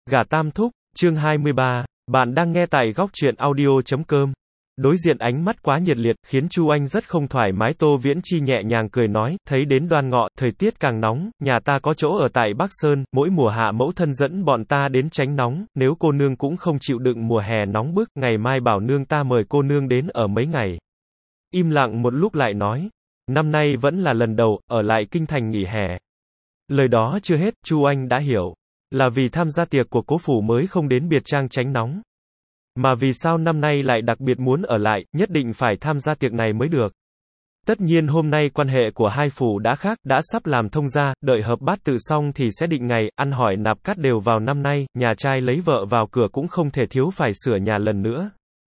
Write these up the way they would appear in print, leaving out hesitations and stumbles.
Gà Tam Thúc, chương 23, bạn đang nghe tại góc truyện audio.com. Đối diện ánh mắt quá nhiệt liệt, khiến Chu Anh rất không thoải mái. Tô Viễn Chi nhẹ nhàng cười nói, thấy đến Đoan Ngọ, thời tiết càng nóng, nhà ta có chỗ ở tại Bắc Sơn, mỗi mùa hạ mẫu thân dẫn bọn ta đến tránh nóng, nếu cô nương cũng không chịu đựng mùa hè nóng bức, ngày mai bảo nương ta mời cô nương đến ở mấy ngày. Im lặng một lúc lại nói, năm nay vẫn là lần đầu, ở lại kinh thành nghỉ hè. Lời đó chưa hết, Chu Anh đã hiểu. Là vì tham gia tiệc của cố phủ mới không đến biệt trang tránh nóng. Mà vì sao năm nay lại đặc biệt muốn ở lại, nhất định phải tham gia tiệc này mới được. Tất nhiên hôm nay quan hệ của hai phủ đã khác, đã sắp làm thông gia, đợi hợp bát tự xong thì sẽ định ngày, ăn hỏi nạp cát đều vào năm nay, nhà trai lấy vợ vào cửa cũng không thể thiếu phải sửa nhà lần nữa.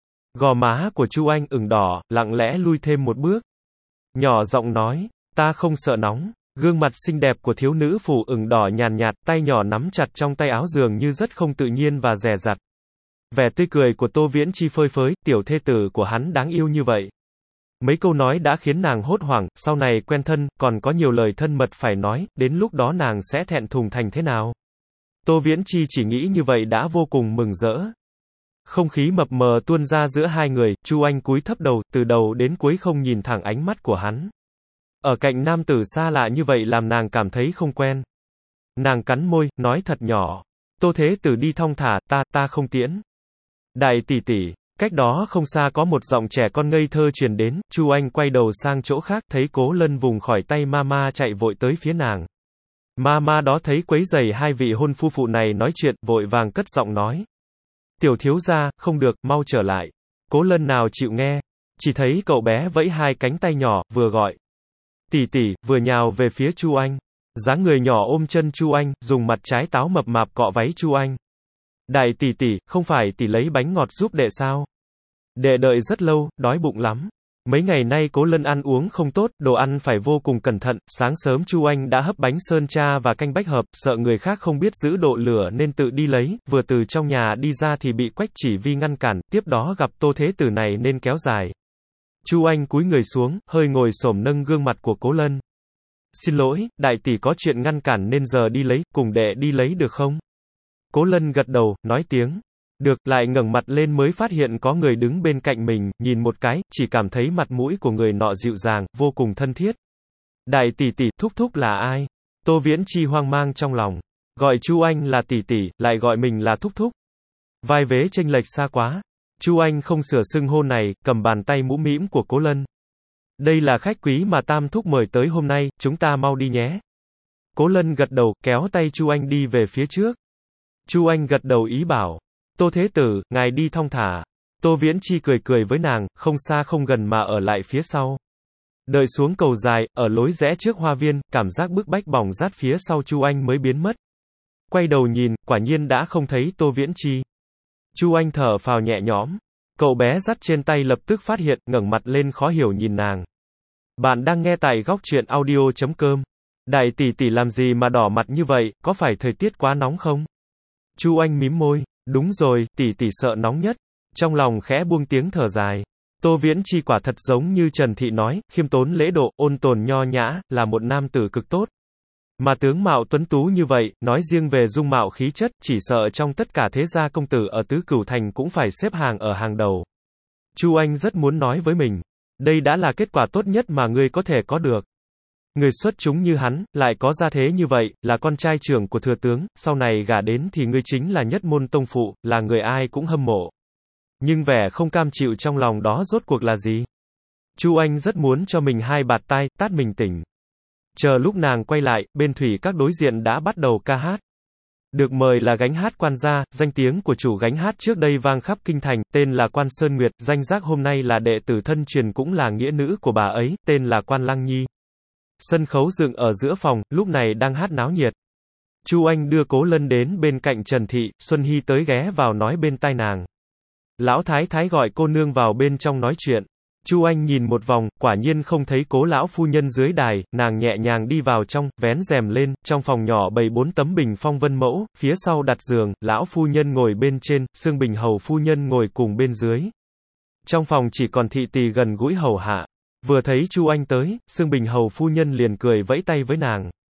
Gò má của Chu Anh ửng đỏ, lặng lẽ lui thêm một bước. Nhỏ giọng nói, ta không sợ nóng. Gương mặt xinh đẹp của thiếu nữ phủ ửng đỏ nhàn nhạt, tay nhỏ nắm chặt trong tay áo dường như rất không tự nhiên và dè dặt. Vẻ tươi cười của Tô Viễn Chi phơi phới, tiểu thê tử của hắn đáng yêu như vậy. Mấy câu nói đã khiến nàng hốt hoảng, sau này quen thân, còn có nhiều lời thân mật phải nói, đến lúc đó nàng sẽ thẹn thùng thành thế nào. Tô Viễn Chi chỉ nghĩ như vậy đã vô cùng mừng rỡ. Không khí mập mờ tuôn ra giữa hai người, Chu Anh cúi thấp đầu, từ đầu đến cuối không nhìn thẳng ánh mắt của hắn. Ở cạnh nam tử xa lạ như vậy làm nàng cảm thấy không quen. Nàng cắn môi, nói thật nhỏ. Tô thế tử đi thong thả, ta không tiễn. Đại tỷ tỷ, cách đó không xa có một giọng trẻ con ngây thơ truyền đến, Chu Anh quay đầu sang chỗ khác, thấy Cố Lân vùng khỏi tay mama chạy vội tới phía nàng. Mama đó thấy quấy rầy hai vị hôn phu phụ này nói chuyện, vội vàng cất giọng nói. Tiểu thiếu gia, không được, mau trở lại. Cố Lân nào chịu nghe. Chỉ thấy cậu bé vẫy hai cánh tay nhỏ, vừa gọi. Tỷ tỷ, vừa nhào về phía Chu Anh. Dáng người nhỏ ôm chân Chu Anh, dùng mặt trái táo mập mạp cọ váy Chu Anh. Đại tỷ tỷ, không phải tỷ lấy bánh ngọt giúp đệ sao? Đệ đợi rất lâu, đói bụng lắm. Mấy ngày nay Cố Lân ăn uống không tốt, đồ ăn phải vô cùng cẩn thận, sáng sớm Chu Anh đã hấp bánh sơn cha và canh bách hợp, sợ người khác không biết giữ độ lửa nên tự đi lấy, vừa từ trong nhà đi ra thì bị Quách Chỉ Vi ngăn cản, tiếp đó gặp Tô thế tử này nên kéo dài. Chu Anh cúi người xuống, hơi ngồi xổm nâng gương mặt của Cố Lân. Xin lỗi, đại tỷ có chuyện ngăn cản nên giờ đi lấy, cùng đệ đi lấy được không? Cố Lân gật đầu, nói tiếng. Được, lại ngẩng mặt lên mới phát hiện có người đứng bên cạnh mình, nhìn một cái, chỉ cảm thấy mặt mũi của người nọ dịu dàng, vô cùng thân thiết. Đại tỷ tỷ, thúc thúc là ai? Tô Viễn Chi hoang mang trong lòng. Gọi Chu Anh là tỷ tỷ, lại gọi mình là thúc thúc. Vai vế chênh lệch xa quá. Chu Anh không sửa xưng hô này, cầm bàn tay mũm mĩm của Cố Lân. Đây là khách quý mà Tam thúc mời tới hôm nay, chúng ta mau đi nhé. Cố Lân gật đầu, kéo tay Chu Anh đi về phía trước. Chu Anh gật đầu ý bảo. Tô thế tử, ngài đi thong thả. Tô Viễn Chi cười cười với nàng, không xa không gần mà ở lại phía sau. Đợi xuống cầu dài, ở lối rẽ trước hoa viên, cảm giác bức bách bỏng rát phía sau Chu Anh mới biến mất. Quay đầu nhìn, quả nhiên đã không thấy Tô Viễn Chi. Chu Anh thở phào nhẹ nhõm. Cậu bé dắt trên tay lập tức phát hiện, ngẩng mặt lên khó hiểu nhìn nàng. Bạn đang nghe tại góc truyện audio.com. Đại tỷ tỷ làm gì mà đỏ mặt như vậy, có phải thời tiết quá nóng không? Chu Anh mím môi. Đúng rồi, tỷ tỷ sợ nóng nhất. Trong lòng khẽ buông tiếng thở dài. Tô Viễn Chi quả thật giống như Trần Thị nói, khiêm tốn lễ độ, ôn tồn nho nhã, là một nam tử cực tốt. Mà tướng mạo tuấn tú như vậy, nói riêng về dung mạo khí chất, chỉ sợ trong tất cả thế gia công tử ở Tứ Cửu Thành cũng phải xếp hàng ở hàng đầu. Chu Anh rất muốn nói với mình, đây đã là kết quả tốt nhất mà ngươi có thể có được. Người xuất chúng như hắn, lại có gia thế như vậy, là con trai trưởng của thừa tướng, sau này gả đến thì ngươi chính là nhất môn tông phụ, là người ai cũng hâm mộ. Nhưng vẻ không cam chịu trong lòng đó rốt cuộc là gì? Chu Anh rất muốn cho mình hai bạt tai, tát mình tỉnh. Chờ lúc nàng quay lại, bên thủy các đối diện đã bắt đầu ca hát. Được mời là gánh hát quan gia, danh tiếng của chủ gánh hát trước đây vang khắp kinh thành, tên là Quan Sơn Nguyệt, danh giác hôm nay là đệ tử thân truyền cũng là nghĩa nữ của bà ấy, tên là Quan Lăng Nhi. Sân khấu dựng ở giữa phòng, lúc này đang hát náo nhiệt. Chu Anh đưa Cố Lân đến bên cạnh Trần Thị, Xuân Hy tới ghé vào nói bên tai nàng. Lão thái thái gọi cô nương vào bên trong nói chuyện. Chu Anh nhìn một vòng, quả nhiên không thấy Cố lão phu nhân dưới đài, nàng nhẹ nhàng đi vào trong, vén rèm lên, trong phòng nhỏ bày 4 tấm bình phong vân mẫu, phía sau đặt giường, lão phu nhân ngồi bên trên, Sương Bình hầu phu nhân ngồi cùng bên dưới. Trong phòng chỉ còn thị tỳ gần gũi hầu hạ. Vừa thấy Chu Anh tới, Sương Bình hầu phu nhân liền cười vẫy tay với nàng.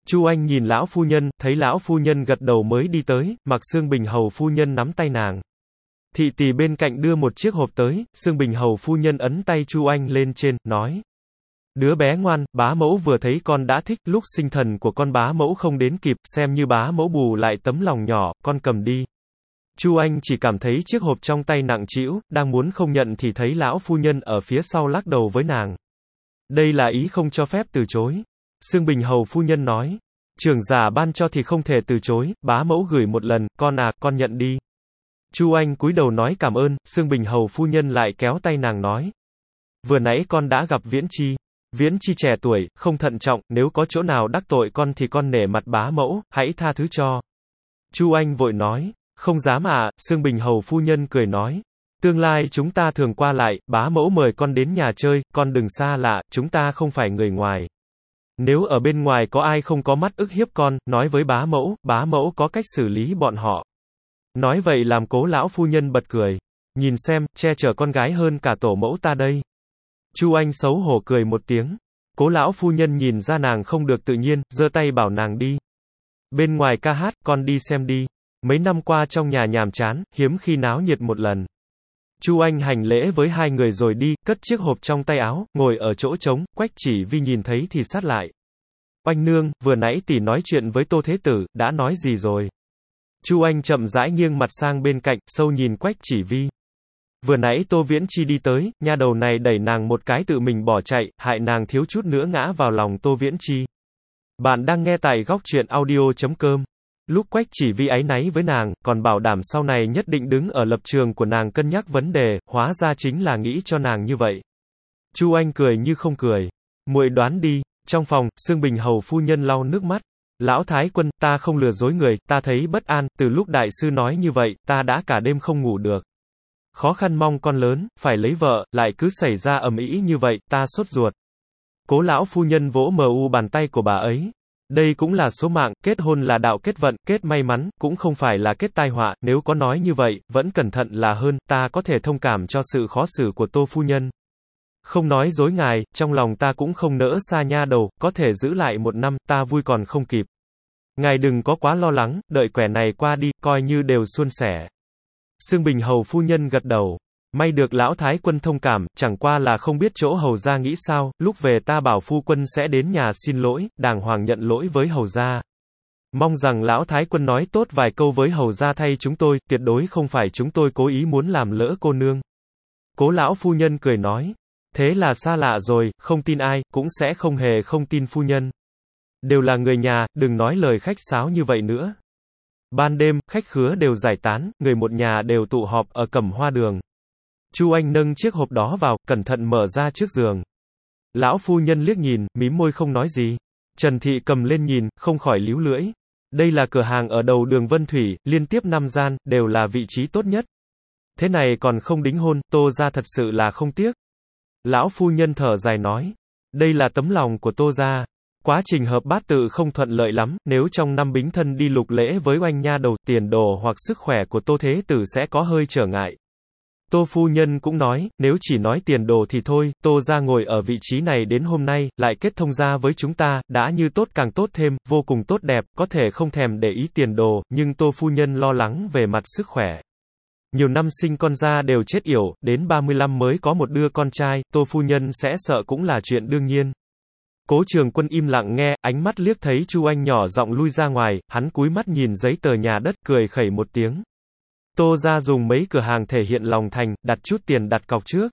Chu Anh nhìn lão phu nhân, thấy lão phu nhân gật đầu mới đi tới, Mạc Xương Bình hầu phu nhân nắm tay nàng. Thị tỳ bên cạnh đưa một chiếc hộp tới, Xương Bình hầu phu nhân ấn tay Chu Anh lên trên, nói. Đứa bé ngoan, bá mẫu vừa thấy con đã thích, lúc sinh thần của con bá mẫu không đến kịp, xem như bá mẫu bù lại tấm lòng nhỏ, con cầm đi. Chu Anh chỉ cảm thấy chiếc hộp trong tay nặng trĩu, đang muốn không nhận thì thấy lão phu nhân ở phía sau lắc đầu với nàng. Đây là ý không cho phép từ chối. Xương Bình hầu phu nhân nói. Trưởng giả ban cho thì không thể từ chối, bá mẫu gửi một lần, con nhận đi. Chu Anh cúi đầu nói cảm ơn, Xương Bình hầu phu nhân lại kéo tay nàng nói. Vừa nãy con đã gặp Viễn Chi. Viễn Chi trẻ tuổi, không thận trọng, nếu có chỗ nào đắc tội con thì con nể mặt bá mẫu, hãy tha thứ cho. Chu Anh vội nói. Không dám Xương Bình hầu phu nhân cười nói. Tương lai chúng ta thường qua lại, bá mẫu mời con đến nhà chơi, con đừng xa lạ, chúng ta không phải người ngoài. Nếu ở bên ngoài có ai không có mắt ức hiếp con, nói với bá mẫu có cách xử lý bọn họ. Nói vậy làm Cố lão phu nhân bật cười. Nhìn xem, che chở con gái hơn cả tổ mẫu ta đây. Chu Anh xấu hổ cười một tiếng. Cố lão phu nhân nhìn ra nàng không được tự nhiên, giơ tay bảo nàng đi. Bên ngoài ca hát, con đi xem đi. Mấy năm qua trong nhà nhàm chán, hiếm khi náo nhiệt một lần. Chu Anh hành lễ với hai người rồi đi, cất chiếc hộp trong tay áo, ngồi ở chỗ trống, Quách Chỉ Vi nhìn thấy thì sát lại. Oanh nương, vừa nãy tỷ nói chuyện với Tô Thế Tử, đã nói gì rồi? Chu Anh chậm rãi nghiêng mặt sang bên cạnh, sâu nhìn Quách Chỉ Vi. Vừa nãy Tô Viễn Chi đi tới, nha đầu này đẩy nàng một cái tự mình bỏ chạy, hại nàng thiếu chút nữa ngã vào lòng Tô Viễn Chi. Bạn đang nghe tại góc truyện audio.com. Lúc Quách Chỉ Vi áy náy với nàng, còn bảo đảm sau này nhất định đứng ở lập trường của nàng cân nhắc vấn đề, hóa ra chính là nghĩ cho nàng như vậy. Chu Anh cười như không cười. Muội đoán đi. Trong phòng, Xương Bình hầu phu nhân lau nước mắt. Lão Thái Quân, ta không lừa dối người, ta thấy bất an, từ lúc đại sư nói như vậy, ta đã cả đêm không ngủ được. Khó khăn mong con lớn, phải lấy vợ, lại cứ xảy ra ầm ĩ như vậy, ta sốt ruột. Cố lão phu nhân vỗ mờ bàn tay của bà ấy. Đây cũng là số mạng, kết hôn là đạo kết vận, kết may mắn, cũng không phải là kết tai họa, nếu có nói như vậy, vẫn cẩn thận là hơn, ta có thể thông cảm cho sự khó xử của Tô phu nhân. Không nói dối ngài, trong lòng ta cũng không nỡ xa nha đầu, có thể giữ lại 1 năm, ta vui còn không kịp. Ngài đừng có quá lo lắng, đợi quẻ này qua đi, coi như đều suôn sẻ. Xương Bình hầu phu nhân gật đầu. May được lão Thái Quân thông cảm, chẳng qua là không biết chỗ hầu gia nghĩ sao, lúc về ta bảo phu quân sẽ đến nhà xin lỗi, đàng hoàng nhận lỗi với hầu gia. Mong rằng lão Thái Quân nói tốt vài câu với hầu gia thay chúng tôi, tuyệt đối không phải chúng tôi cố ý muốn làm lỡ cô nương. Cố lão phu nhân cười nói. Thế là xa lạ rồi, không tin ai, cũng sẽ không hề không tin phu nhân. Đều là người nhà, đừng nói lời khách sáo như vậy nữa. Ban đêm, khách khứa đều giải tán, người một nhà đều tụ họp ở Cẩm Hoa Đường. Chu Anh nâng chiếc hộp đó vào, cẩn thận mở ra trước giường. Lão phu nhân liếc nhìn, mím môi không nói gì. Trần Thị cầm lên nhìn, không khỏi líu lưỡi. Đây là cửa hàng ở đầu đường Vân Thủy, liên tiếp 5 gian, đều là vị trí tốt nhất. Thế này còn không đính hôn, Tô gia thật sự là không tiếc. Lão phu nhân thở dài nói. Đây là tấm lòng của Tô gia. Quá trình hợp bát tự không thuận lợi lắm, nếu trong năm Bính Thân đi lục lễ với oanh nha đầu, tiền đồ hoặc sức khỏe của Tô Thế Tử sẽ có hơi trở ngại. Tô phu nhân cũng nói, nếu chỉ nói tiền đồ thì thôi, Tô gia ngồi ở vị trí này đến hôm nay, lại kết thông gia với chúng ta, đã như tốt càng tốt thêm, vô cùng tốt đẹp, có thể không thèm để ý tiền đồ, nhưng Tô phu nhân lo lắng về mặt sức khỏe. Nhiều năm sinh con ra đều chết yểu, đến 35 mới có một đứa con trai, Tô phu nhân sẽ sợ cũng là chuyện đương nhiên. Cố Trường Quân im lặng nghe, ánh mắt liếc thấy Chu Anh nhỏ giọng lui ra ngoài, hắn cúi mắt nhìn giấy tờ nhà đất, cười khẩy một tiếng. Tô gia dùng mấy cửa hàng thể hiện lòng thành, đặt chút tiền đặt cọc trước.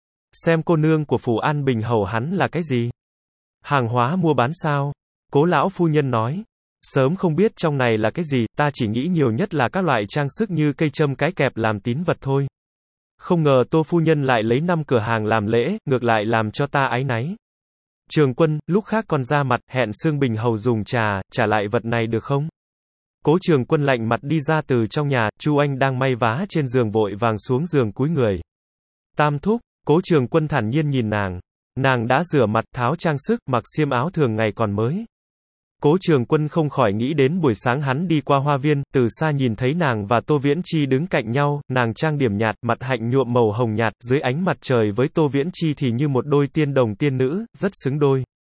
Xem cô nương của Phủ An Bình hầu hắn là cái gì? Hàng hóa mua bán sao? Cố lão phu nhân nói. Sớm không biết trong này là cái gì, ta chỉ nghĩ nhiều nhất là các loại trang sức như cây châm cái kẹp làm tín vật thôi. Không ngờ Tô phu nhân lại lấy 5 cửa hàng làm lễ, ngược lại làm cho ta áy náy. Trường Quân, lúc khác còn ra mặt, hẹn Xương Bình hầu dùng trà, trả lại vật này được không? Cố Trường Quân lạnh mặt đi ra từ trong nhà, Chu Anh đang may vá trên giường vội vàng xuống giường cúi người. Tam thúc, Cố Trường Quân thản nhiên nhìn nàng. Nàng đã rửa mặt, tháo trang sức, mặc xiêm áo thường ngày còn mới. Cố Trường Quân không khỏi nghĩ đến buổi sáng hắn đi qua hoa viên, từ xa nhìn thấy nàng và Tô Viễn Chi đứng cạnh nhau, nàng trang điểm nhạt, mặt hạnh nhuộm màu hồng nhạt, dưới ánh mặt trời với Tô Viễn Chi thì như một đôi tiên đồng tiên nữ, rất xứng đôi.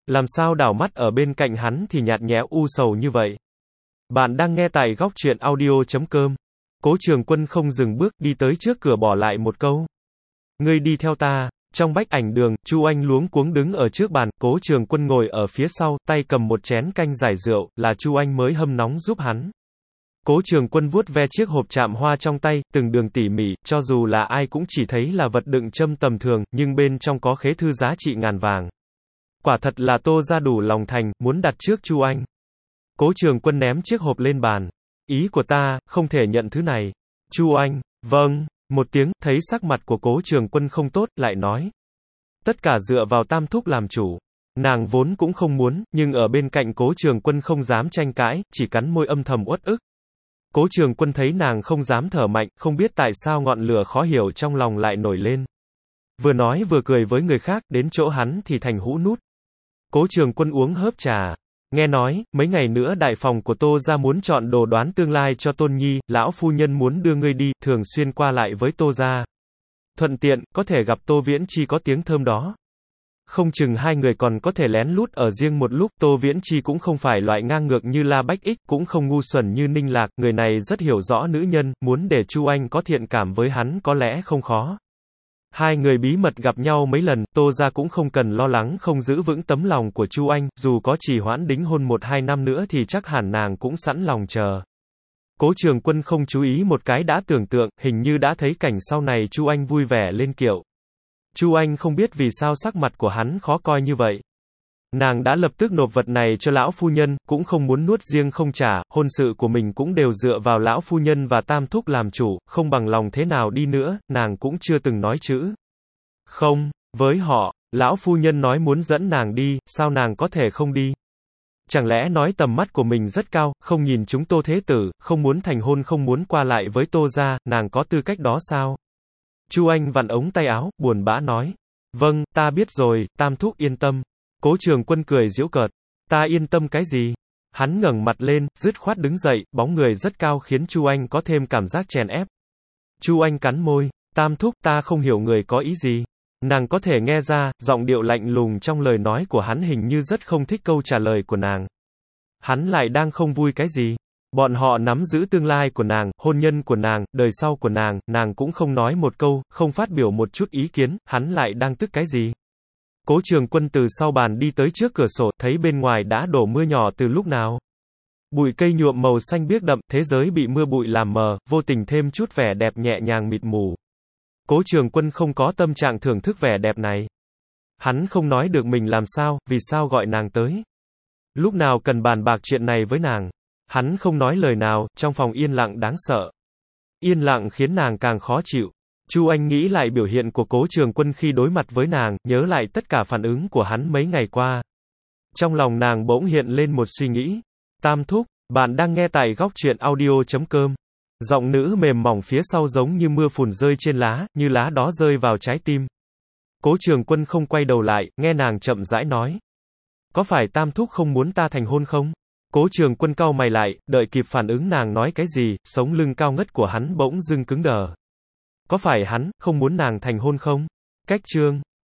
Làm sao đảo mắt ở bên cạnh hắn thì nhạt nhẽo u sầu như vậy. Bạn đang nghe tại góc truyện audio.com. Cố Trường Quân không dừng bước, đi tới trước cửa bỏ lại một câu. Ngươi đi theo ta. Trong bách ảnh đường, Chu Anh luống cuống đứng ở trước bàn, Cố Trường Quân ngồi ở phía sau, tay cầm một chén canh giải rượu, là Chu Anh mới hâm nóng giúp hắn. Cố Trường Quân vuốt ve chiếc hộp chạm hoa trong tay, từng đường tỉ mỉ, cho dù là ai cũng chỉ thấy là vật đựng châm tầm thường, nhưng bên trong có khế thư giá trị ngàn vàng. Quả thật là Tô gia đủ lòng thành, muốn đặt trước Chu Anh. Cố Trường Quân ném chiếc hộp lên bàn. Ý của ta, không thể nhận thứ này. Chu Anh, vâng, một tiếng, thấy sắc mặt của Cố Trường Quân không tốt, lại nói. Tất cả dựa vào Tam thúc làm chủ. Nàng vốn cũng không muốn, nhưng ở bên cạnh Cố Trường Quân không dám tranh cãi, chỉ cắn môi âm thầm uất ức. Cố Trường Quân thấy nàng không dám thở mạnh, không biết tại sao ngọn lửa khó hiểu trong lòng lại nổi lên. Vừa nói vừa cười với người khác, đến chỗ hắn thì thành hũ nút. Cố Trường Quân uống hớp trà. Nghe nói, mấy ngày nữa đại phòng của Tô gia muốn chọn đồ đoán tương lai cho Tôn Nhi, lão phu nhân muốn đưa ngươi đi, thường xuyên qua lại với Tô gia. Thuận tiện, có thể gặp Tô Viễn Chi có tiếng thơm đó. Không chừng hai người còn có thể lén lút ở riêng một lúc, Tô Viễn Chi cũng không phải loại ngang ngược như La Bách Ích, cũng không ngu xuẩn như Ninh Lạc, người này rất hiểu rõ nữ nhân, muốn để Chu Anh có thiện cảm với hắn có lẽ không khó. Hai người bí mật gặp nhau mấy lần, Tô gia cũng không cần lo lắng không giữ vững tấm lòng của Chu Anh, dù có trì hoãn đính hôn 1-2 năm nữa thì chắc hẳn nàng cũng sẵn lòng chờ. Cố Trường Quân không chú ý một cái đã tưởng tượng, hình như đã thấy cảnh sau này Chu Anh vui vẻ lên kiệu. Chu Anh không biết vì sao sắc mặt của hắn khó coi như vậy. Nàng đã lập tức nộp vật này cho lão phu nhân, cũng không muốn nuốt riêng không trả, hôn sự của mình cũng đều dựa vào lão phu nhân và Tam thúc làm chủ, không bằng lòng thế nào đi nữa, nàng cũng chưa từng nói chữ. Không, với họ, lão phu nhân nói muốn dẫn nàng đi, sao nàng có thể không đi? Chẳng lẽ nói tầm mắt của mình rất cao, không nhìn chúng Tô thế tử, không muốn thành hôn không muốn qua lại với Tô gia, nàng có tư cách đó sao? Chu Anh vặn ống tay áo, buồn bã nói. Vâng, ta biết rồi, Tam thúc yên tâm. Cố Trường Quân cười giễu cợt. Ta yên tâm cái gì? Hắn ngẩng mặt lên, dứt khoát đứng dậy, bóng người rất cao khiến Chu Anh có thêm cảm giác chèn ép. Chu Anh cắn môi. Tam thúc, ta không hiểu người có ý gì. Nàng có thể nghe ra, giọng điệu lạnh lùng trong lời nói của hắn hình như rất không thích câu trả lời của nàng. Hắn lại đang không vui cái gì? Bọn họ nắm giữ tương lai của nàng, hôn nhân của nàng, đời sau của nàng cũng không nói một câu, không phát biểu một chút ý kiến, hắn lại đang tức cái gì? Cố Trường Quân từ sau bàn đi tới trước cửa sổ, thấy bên ngoài đã đổ mưa nhỏ từ lúc nào. Bụi cây nhuộm màu xanh biếc đậm, thế giới bị mưa bụi làm mờ, vô tình thêm chút vẻ đẹp nhẹ nhàng mịt mù. Cố Trường Quân không có tâm trạng thưởng thức vẻ đẹp này. Hắn không nói được mình làm sao, vì sao gọi nàng tới. Lúc nào cần bàn bạc chuyện này với nàng. Hắn không nói lời nào, trong phòng yên lặng đáng sợ. Yên lặng khiến nàng càng khó chịu. Chu Anh nghĩ lại biểu hiện của Cố Trường Quân khi đối mặt với nàng, nhớ lại tất cả phản ứng của hắn mấy ngày qua. Trong lòng nàng bỗng hiện lên một suy nghĩ. Tam thúc, bạn đang nghe tại góc truyện audio.com. Giọng nữ mềm mỏng phía sau giống như mưa phùn rơi trên lá, như lá đó rơi vào trái tim. Cố Trường Quân không quay đầu lại, nghe nàng chậm rãi nói. Có phải Tam thúc không muốn ta thành hôn không? Cố Trường Quân cau mày lại, đợi kịp phản ứng nàng nói cái gì, sống lưng cao ngất của hắn bỗng dưng cứng đờ. Có phải hắn không muốn nàng thành hôn không? Cách chương